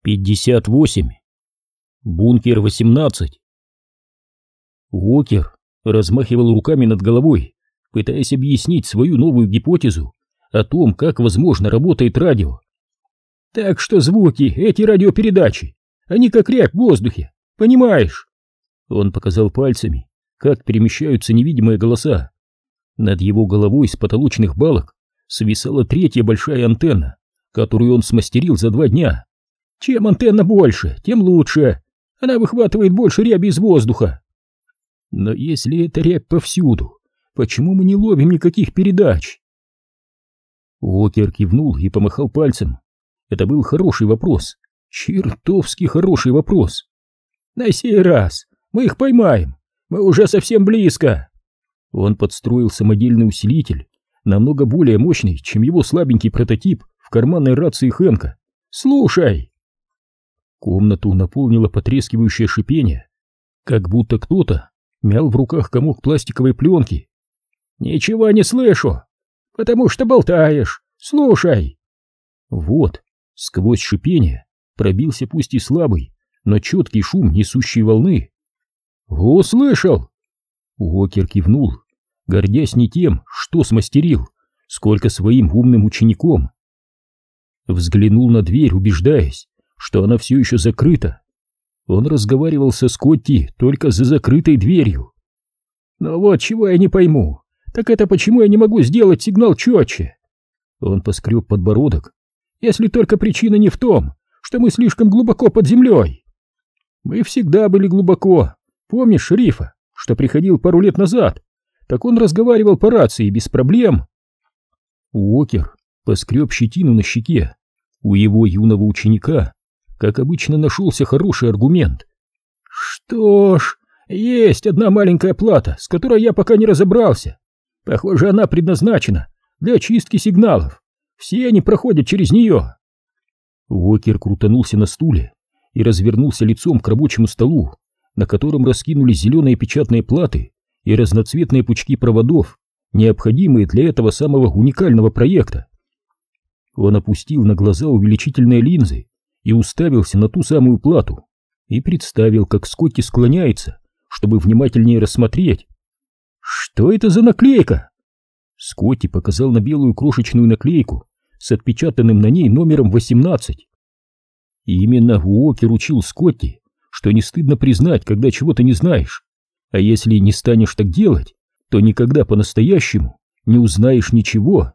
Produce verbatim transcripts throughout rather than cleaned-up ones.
пятьдесят восемь. Бункер восемнадцать. Уокер размахивал руками над головой, пытаясь объяснить свою новую гипотезу о том, как, возможно, работает радио. Так что звуки, эти радиопередачи, они как рябь в воздухе, понимаешь? Он показал пальцами, как перемещаются невидимые голоса. Над его головой с потолочных балок свисала третья большая антенна, которую он смастерил за два дня. Чем антенна больше, тем лучше. Она выхватывает больше ряби из воздуха. Но если эта рябь повсюду, почему мы не ловим никаких передач? Уокер кивнул и помахал пальцем. Это был хороший вопрос. Чертовски хороший вопрос. На сей раз мы их поймаем. Мы уже совсем близко. Он подстроил самодельный усилитель, намного более мощный, чем его слабенький прототип в карманной рации Хэнка. Слушай. Комнату наполнило потрескивающее шипение, как будто кто-то мял в руках комок пластиковой пленки. «Ничего не слышу, потому что болтаешь. Слушай!» Вот, сквозь шипение пробился пусть и слабый, но четкий шум несущей волны. «Услышал!» Уокер кивнул, гордясь не тем, что смастерил, сколько своим умным учеником. Взглянул на дверь, убеждаясь, что она все еще закрыта. Он разговаривал со Скотти только за закрытой дверью. Но вот чего я не пойму, так это почему я не могу сделать сигнал четче? Он поскреб подбородок. Если только причина не в том, что мы слишком глубоко под землей. Мы всегда были глубоко. Помнишь шерифа, что приходил пару лет назад? Так он разговаривал по рации без проблем. Уокер поскреб щетину на щеке. У его юного ученика, как обычно, нашелся хороший аргумент. Что ж, есть одна маленькая плата, с которой я пока не разобрался. Похоже, она предназначена для очистки сигналов. Все они проходят через нее. Уокер крутанулся на стуле и развернулся лицом к рабочему столу, на котором раскинулись зеленые печатные платы и разноцветные пучки проводов, необходимые для этого самого уникального проекта. Он опустил на глаза увеличительные линзы и уставился на ту самую плату и представил, как Скотти склоняется, чтобы внимательнее рассмотреть. «Что это за наклейка?» Скотти показал на белую крошечную наклейку с отпечатанным на ней номером восемнадцать. И именно Уокер учил Скотти, что не стыдно признать, когда чего-то не знаешь, а если не станешь так делать, то никогда по-настоящему не узнаешь ничего.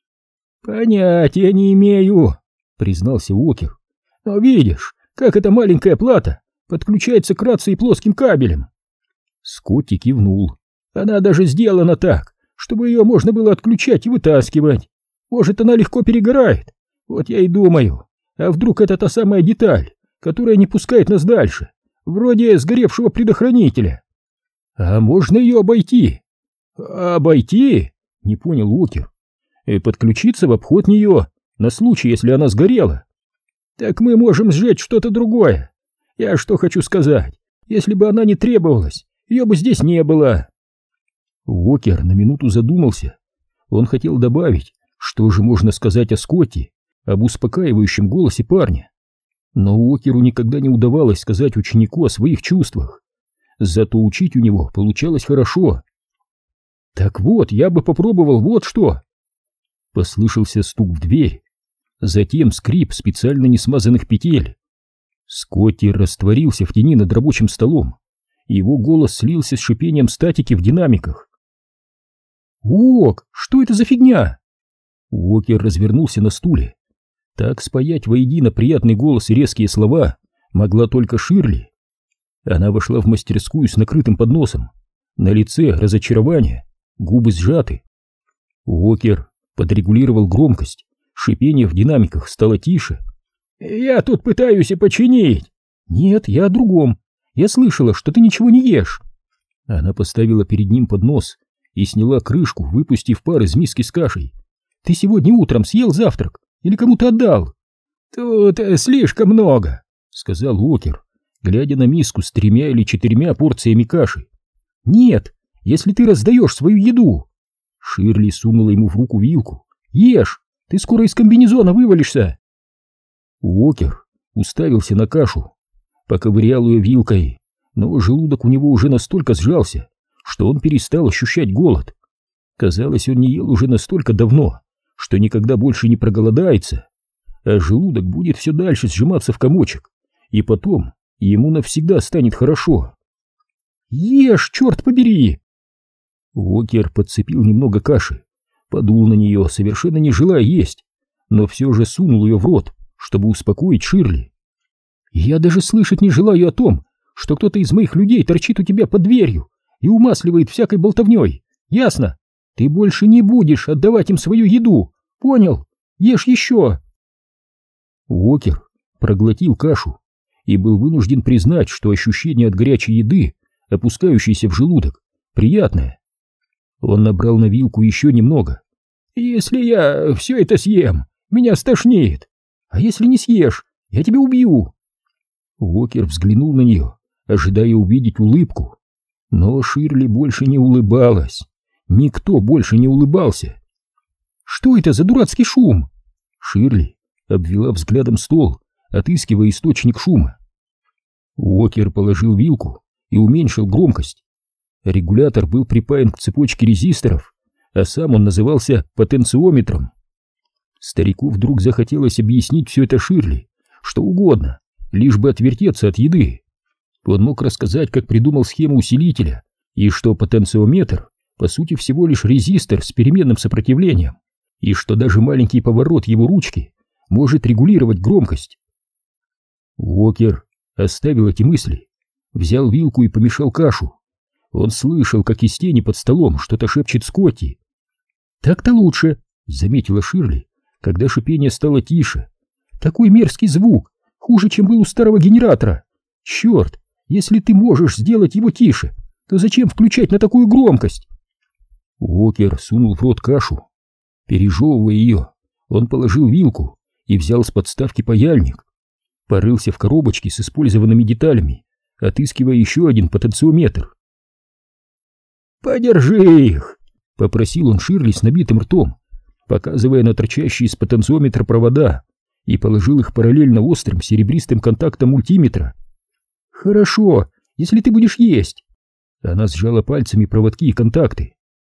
«Понятия не имею», — признался Уокер. «Но видишь, как эта маленькая плата подключается к рации плоским кабелем». Скотти кивнул. «Она даже сделана так, чтобы ее можно было отключать и вытаскивать. Может, она легко перегорает. Вот я и думаю, а вдруг это та самая деталь, которая не пускает нас дальше, вроде сгоревшего предохранителя. А можно ее обойти?» «Обойти?» — не понял Уокер. «И подключиться в обход нее, на случай, если она сгорела. Так мы можем сжечь что-то другое. Я что хочу сказать, если бы она не требовалась, ее бы здесь не было». Уокер на минуту задумался. Он хотел добавить, что же можно сказать о Скотти, об успокаивающем голосе парня. Но Уокеру никогда не удавалось сказать ученику о своих чувствах. Зато учить у него получалось хорошо. «Так вот, я бы попробовал вот что». Послышался стук в дверь, затем скрип специально не смазанных петель. Скотти растворился в тени над рабочим столом, и его голос слился с шипением статики в динамиках. «Уок, что это за фигня?» Уокер развернулся на стуле. Так спаять воедино приятный голос и резкие слова могла только Ширли. Она вошла в мастерскую с накрытым подносом. На лице разочарование, губы сжаты. Уокер подрегулировал громкость, шипение в динамиках стало тише. «Я тут пытаюсь и починить». «Нет, я о другом. Я слышала, что ты ничего не ешь». Она поставила перед ним поднос и сняла крышку, выпустив пар из миски с кашей. «Ты сегодня утром съел завтрак или кому-то отдал?» «Тут слишком много», — сказал Уокер, глядя на миску с тремя или четырьмя порциями каши. «Нет, если ты раздаешь свою еду». Ширли сунула ему в руку вилку. «Ешь, ты скоро из комбинезона вывалишься». Уокер уставился на кашу, поковырял ее вилкой, но желудок у него уже настолько сжался, что он перестал ощущать голод. Казалось, он не ел уже настолько давно, что никогда больше не проголодается, а желудок будет все дальше сжиматься в комочек, и потом ему навсегда станет хорошо. «Ешь, черт побери!» Уокер подцепил немного каши, подул на нее, совершенно не желая есть, но все же сунул ее в рот, чтобы успокоить Ширли. «Я даже слышать не желаю о том, что кто-то из моих людей торчит у тебя под дверью и умасливает всякой болтовней, ясно? Ты больше не будешь отдавать им свою еду, понял? Ешь еще!» Уокер проглотил кашу и был вынужден признать, что ощущение от горячей еды, опускающейся в желудок, приятное. Он набрал на вилку еще немного. «Если я все это съем, меня стошнит. А если не съешь, я тебя убью!» Уокер взглянул на нее, ожидая увидеть улыбку. Но Ширли больше не улыбалась. Никто больше не улыбался. «Что это за дурацкий шум?» Ширли обвела взглядом стол, отыскивая источник шума. Уокер положил вилку и уменьшил громкость. Регулятор был припаян к цепочке резисторов, а сам он назывался потенциометром. Старику вдруг захотелось объяснить все это Ширли, что угодно, лишь бы отвертеться от еды. Он мог рассказать, как придумал схему усилителя, и что потенциометр по сути всего лишь резистор с переменным сопротивлением, и что даже маленький поворот его ручки может регулировать громкость. Уокер оставил эти мысли, взял вилку и помешал кашу. Он слышал, как из тени под столом что-то шепчет Скотти. «Так-то лучше», — заметила Ширли, когда шипение стало тише. «Такой мерзкий звук, хуже, чем был у старого генератора. Черт, если ты можешь сделать его тише, то зачем включать на такую громкость?» Уокер сунул в рот кашу. Пережевывая ее, он положил вилку и взял с подставки паяльник. Порылся в коробочке с использованными деталями, отыскивая еще один потенциометр. «Подержи их!» — попросил он Ширли с набитым ртом, показывая на торчащие из потенциометра провода, и положил их параллельно острым серебристым контактам мультиметра. «Хорошо, если ты будешь есть!» Она сжала пальцами проводки и контакты.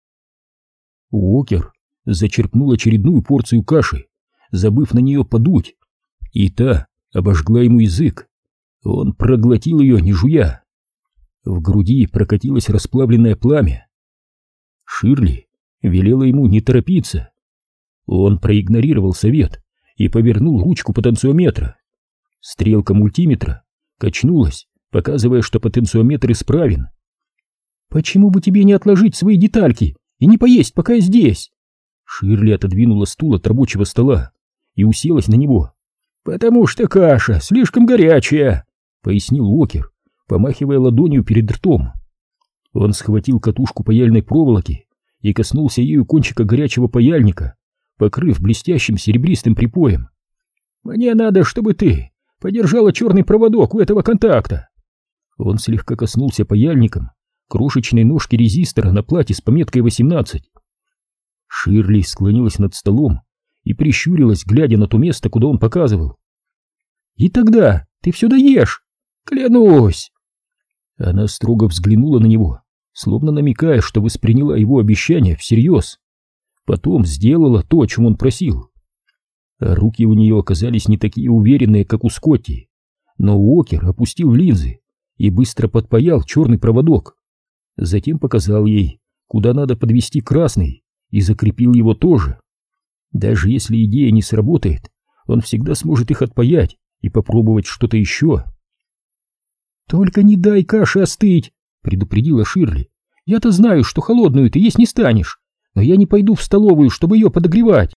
Уокер зачерпнул очередную порцию каши, забыв на нее подуть, и та обожгла ему язык. Он проглотил ее, не жуя. В груди прокатилось расплавленное пламя. Ширли велела ему не торопиться. Он проигнорировал совет и повернул ручку потенциометра. Стрелка мультиметра качнулась, показывая, что потенциометр исправен. «Почему бы тебе не отложить свои детальки и не поесть, пока я здесь?» Ширли отодвинула стул от рабочего стола и уселась на него. «Потому что каша слишком горячая», — пояснил Уокер, помахивая ладонью перед ртом. Он схватил катушку паяльной проволоки и коснулся ею кончика горячего паяльника, покрыв блестящим серебристым припоем. «Мне надо, чтобы ты подержала черный проводок у этого контакта». Он слегка коснулся паяльником крошечной ножки резистора на плате с пометкой восемнадцать. Ширли склонилась над столом и прищурилась, глядя на то место, куда он показывал. «И тогда ты все доешь, клянусь!» Она строго взглянула на него, словно намекая, что восприняла его обещание всерьез. Потом сделала то, о чем он просил. А руки у нее оказались не такие уверенные, как у Скотти, но Уокер опустил линзы и быстро подпаял черный проводок. Затем показал ей, куда надо подвести красный, и закрепил его тоже. Даже если идея не сработает, он всегда сможет их отпаять и попробовать что-то еще. «Только не дай каше остыть», — предупредила Ширли. «Я-то знаю, что холодную ты есть не станешь, но я не пойду в столовую, чтобы ее подогревать».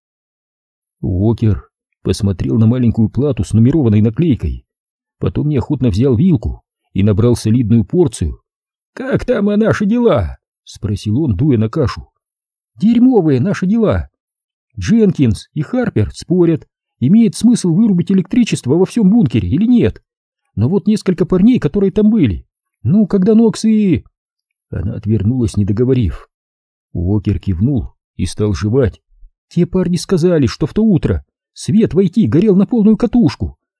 Уокер посмотрел на маленькую плату с нумерованной наклейкой, потом неохотно взял вилку и набрал солидную порцию. «Как там а наши дела?» — спросил он, дуя на кашу. «Дерьмовые наши дела. Дженкинс и Харпер спорят, имеет смысл вырубить электричество во всем бункере или нет. Но вот несколько парней, которые там были. Ну, когда Нокс и...» Она отвернулась, не договорив. Уокер кивнул и стал жевать. «Те парни сказали, что в то утро свет войти горел на полную катушку,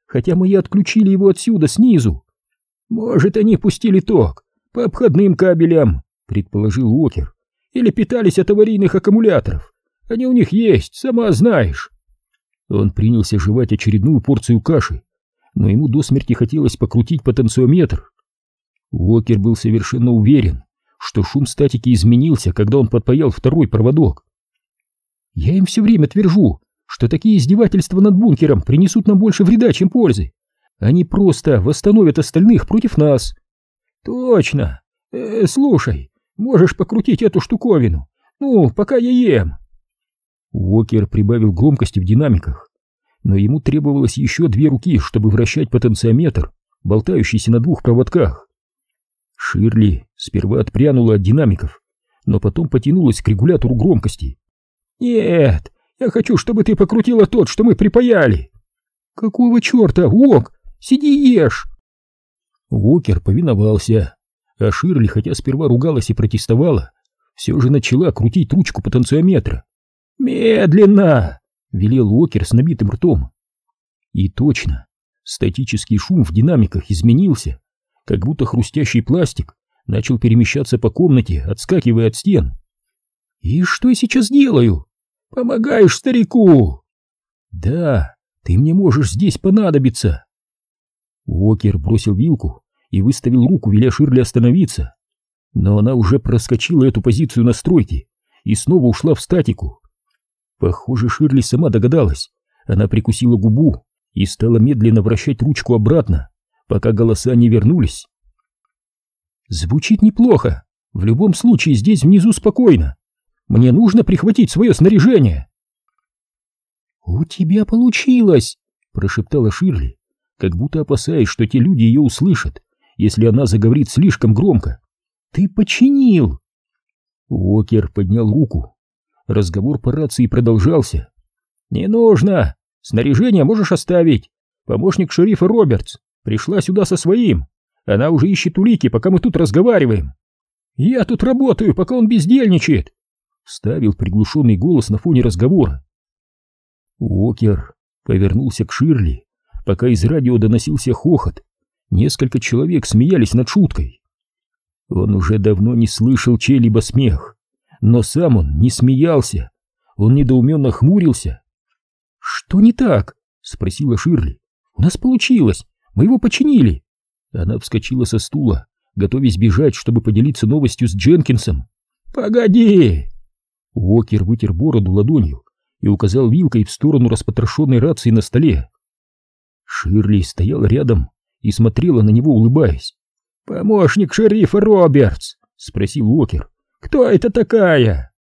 хотя мы и отключили его отсюда, снизу. Может, они пустили ток по обходным кабелям, предположил Уокер, или питались от аварийных аккумуляторов. Они у них есть, сама знаешь. Он принялся жевать очередную порцию каши, но ему до смерти хотелось покрутить потенциометр. Уокер был совершенно уверен, что шум статики изменился, когда он подпаял второй проводок. «Я им все время твержу, что такие издевательства над бункером принесут нам больше вреда, чем пользы. Они просто восстановят остальных против нас». «Точно. Э, слушай, можешь покрутить эту штуковину? Ну, пока я ем». Уокер прибавил громкости в динамиках, но ему требовалось еще две руки, чтобы вращать потенциометр, болтающийся на двух проводках. Ширли сперва отпрянула от динамиков, но потом потянулась к регулятору громкости. «Нет, я хочу, чтобы ты покрутила тот, что мы припаяли». «Какого черта, Уок? Сиди и ешь!» Уокер повиновался, а Ширли, хотя сперва ругалась и протестовала, все же начала крутить ручку потенциометра. «Медленно!» — велел Уокер с набитым ртом. И точно, статический шум в динамиках изменился, как будто хрустящий пластик начал перемещаться по комнате, отскакивая от стен. «И что я сейчас делаю?» «Помогаешь старику!» «Да, ты мне можешь здесь понадобиться!» Уокер бросил вилку и выставил руку, веля Ширли остановиться. Но она уже проскочила эту позицию настройки и снова ушла в статику. Похоже, Ширли сама догадалась. Она прикусила губу и стала медленно вращать ручку обратно, пока голоса не вернулись. «Звучит неплохо. В любом случае здесь внизу спокойно. Мне нужно прихватить свое снаряжение». «У тебя получилось!» — прошептала Ширли, как будто опасаясь, что те люди ее услышат, если она заговорит слишком громко. «Ты починил!» Уокер поднял руку. Разговор по рации продолжался. «Не нужно! Снаряжение можешь оставить. Помощник шерифа Робертс пришла сюда со своим. Она уже ищет улики, пока мы тут разговариваем. Я тут работаю, пока он бездельничает!» Вставил приглушенный голос на фоне разговора. Уокер повернулся к Ширли, пока из радио доносился хохот. Несколько человек смеялись над шуткой. Он уже давно не слышал чей-либо смех, но сам он не смеялся. Он недоуменно хмурился. «Что не так?» — спросила Ширли. «У нас получилось, мы его починили». Она вскочила со стула, готовясь бежать, чтобы поделиться новостью с Дженкинсом. «Погоди!» Уокер вытер бороду ладонью и указал вилкой в сторону распотрошенной рации на столе. Ширли стояла рядом и смотрела на него, улыбаясь. «Помощник шерифа Робертс?» — спросил Уокер. «Кто это такая?»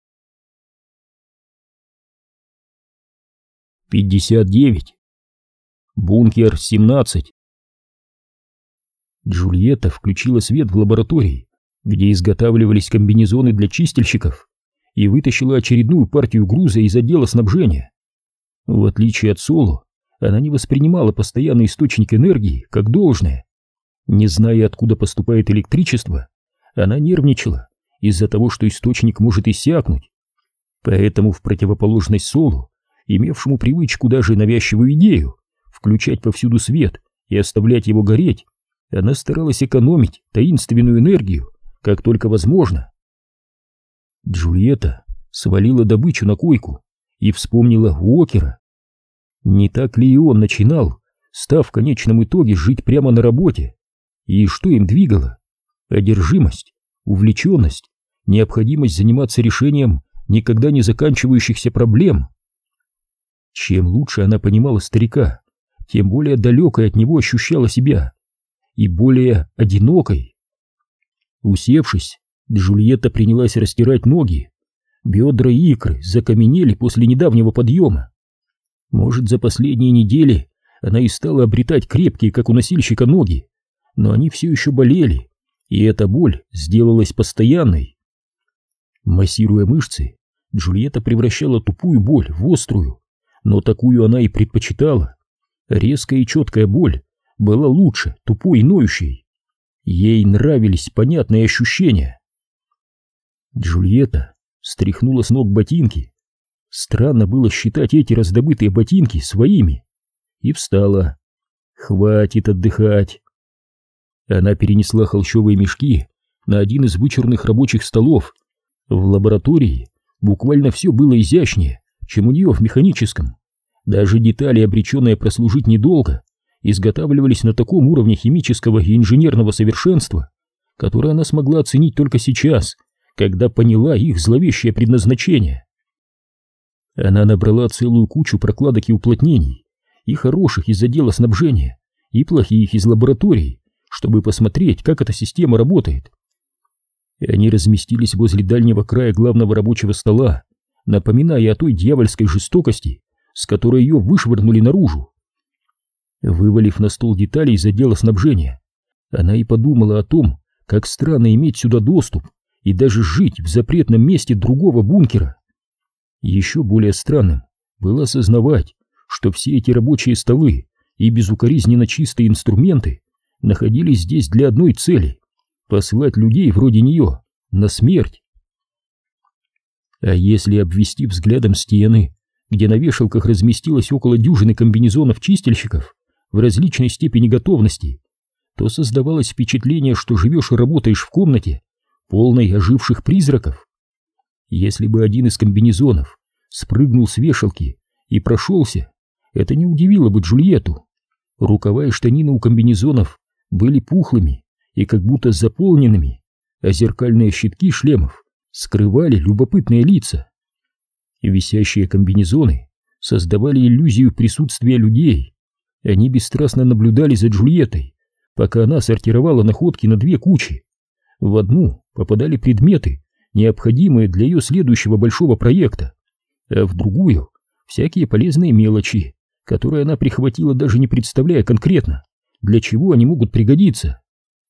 пятьдесят девять. Бункер семнадцать. Джульетта включила свет в лаборатории, где изготавливались комбинезоны для чистильщиков, и вытащила очередную партию груза из отдела снабжения. В отличие от Соло, она не воспринимала постоянный источник энергии как должное. Не зная, откуда поступает электричество, она нервничала из-за того, что источник может иссякнуть. Поэтому, в противоположность Солу, имевшему привычку, даже навязчивую идею, включать повсюду свет и оставлять его гореть, она старалась экономить таинственную энергию, как только возможно. Джульетта свалила добычу на койку и вспомнила Уокера. Не так ли и он начинал, став в конечном итоге жить прямо на работе? И что им двигало? Одержимость, увлеченность, необходимость заниматься решением никогда не заканчивающихся проблем. Чем лучше она понимала старика, тем более далекой от него ощущала себя и более одинокой. Усевшись, Джульетта принялась растирать ноги. Бедра и икры закаменели после недавнего подъема. Может, за последние недели она и стала обретать крепкие, как у носильщика, ноги, но они все еще болели, и эта боль сделалась постоянной. Массируя мышцы, Джульетта превращала тупую боль в острую, но такую она и предпочитала. Резкая и четкая боль была лучше тупой и ноющей. Ей нравились понятные ощущения. Джульетта стряхнула с ног ботинки. Странно было считать эти раздобытые ботинки своими. И встала, Хватит отдыхать. Она перенесла холщовые мешки на один из вычурных рабочих столов. В лаборатории буквально все было изящнее, чем у нее в механическом. Даже детали, обреченные прослужить недолго, изготавливались на таком уровне химического и инженерного совершенства, которое она смогла оценить только сейчас, когда поняла их зловещее предназначение. Она набрала целую кучу прокладок и уплотнений, и хороших из отдела снабжения, и плохих из лабораторий, чтобы посмотреть, как эта система работает. И они разместились возле дальнего края главного рабочего стола, напоминая о той дьявольской жестокости, с которой ее вышвырнули наружу. Вывалив на стол детали из отдела снабжения, она и подумала о том, как странно иметь сюда доступ и даже жить в запретном месте другого бункера. Еще более странным было осознавать, что все эти рабочие столы и безукоризненно чистые инструменты находились здесь для одной цели — посылать людей вроде нее на смерть. А если обвести взглядом стены, где на вешалках разместилось около дюжины комбинезонов-чистильщиков в различной степени готовности, то создавалось впечатление, что живешь и работаешь в комнате, полной оживших призраков. Если бы один из комбинезонов спрыгнул с вешалки и прошелся, это не удивило бы Джульетту. Рукава и штанины у комбинезонов были пухлыми и как будто заполненными, а зеркальные щитки шлемов скрывали любопытные лица. Висящие комбинезоны создавали иллюзию присутствия людей. Они бесстрастно наблюдали за Джульеттой, пока она сортировала находки на две кучи. В одну попадали предметы, необходимые для ее следующего большого проекта, а в другую — всякие полезные мелочи, которые она прихватила, даже не представляя конкретно, для чего они могут пригодиться.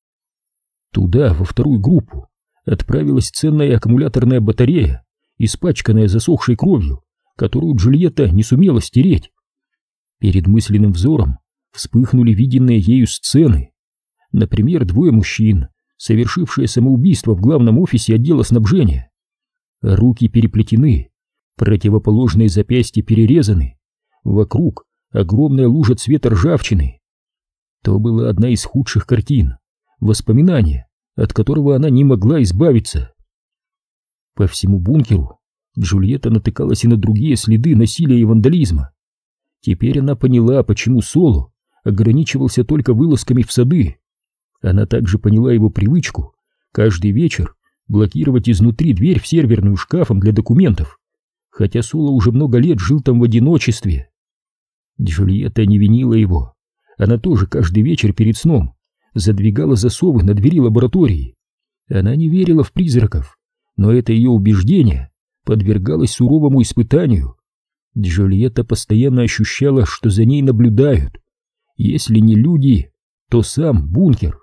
Туда, во вторую группу, отправилась ценная аккумуляторная батарея, испачканная засохшей кровью, которую Джульетта не сумела стереть. Перед мысленным взором вспыхнули виденные ею сцены. Например, двое мужчин, совершившие самоубийство в главном офисе отдела снабжения. Руки переплетены, противоположные запястья перерезаны, вокруг огромная лужа цвета ржавчины. То была одна из худших картин, воспоминание, от которого она не могла избавиться. По всему бункеру Джульетта натыкалась и на другие следы насилия и вандализма. Теперь она поняла, почему Соло ограничивался только вылазками в сады. Она также поняла его привычку каждый вечер блокировать изнутри дверь в серверную шкафом для документов, хотя Соло уже много лет жил там в одиночестве. Джульетта не винила его. Она тоже каждый вечер перед сном задвигала засовы на двери лаборатории. Она не верила в призраков, но это ее убеждение подвергалось суровому испытанию. Джульетта постоянно ощущала, что за ней наблюдают. Если не люди, то сам бункер.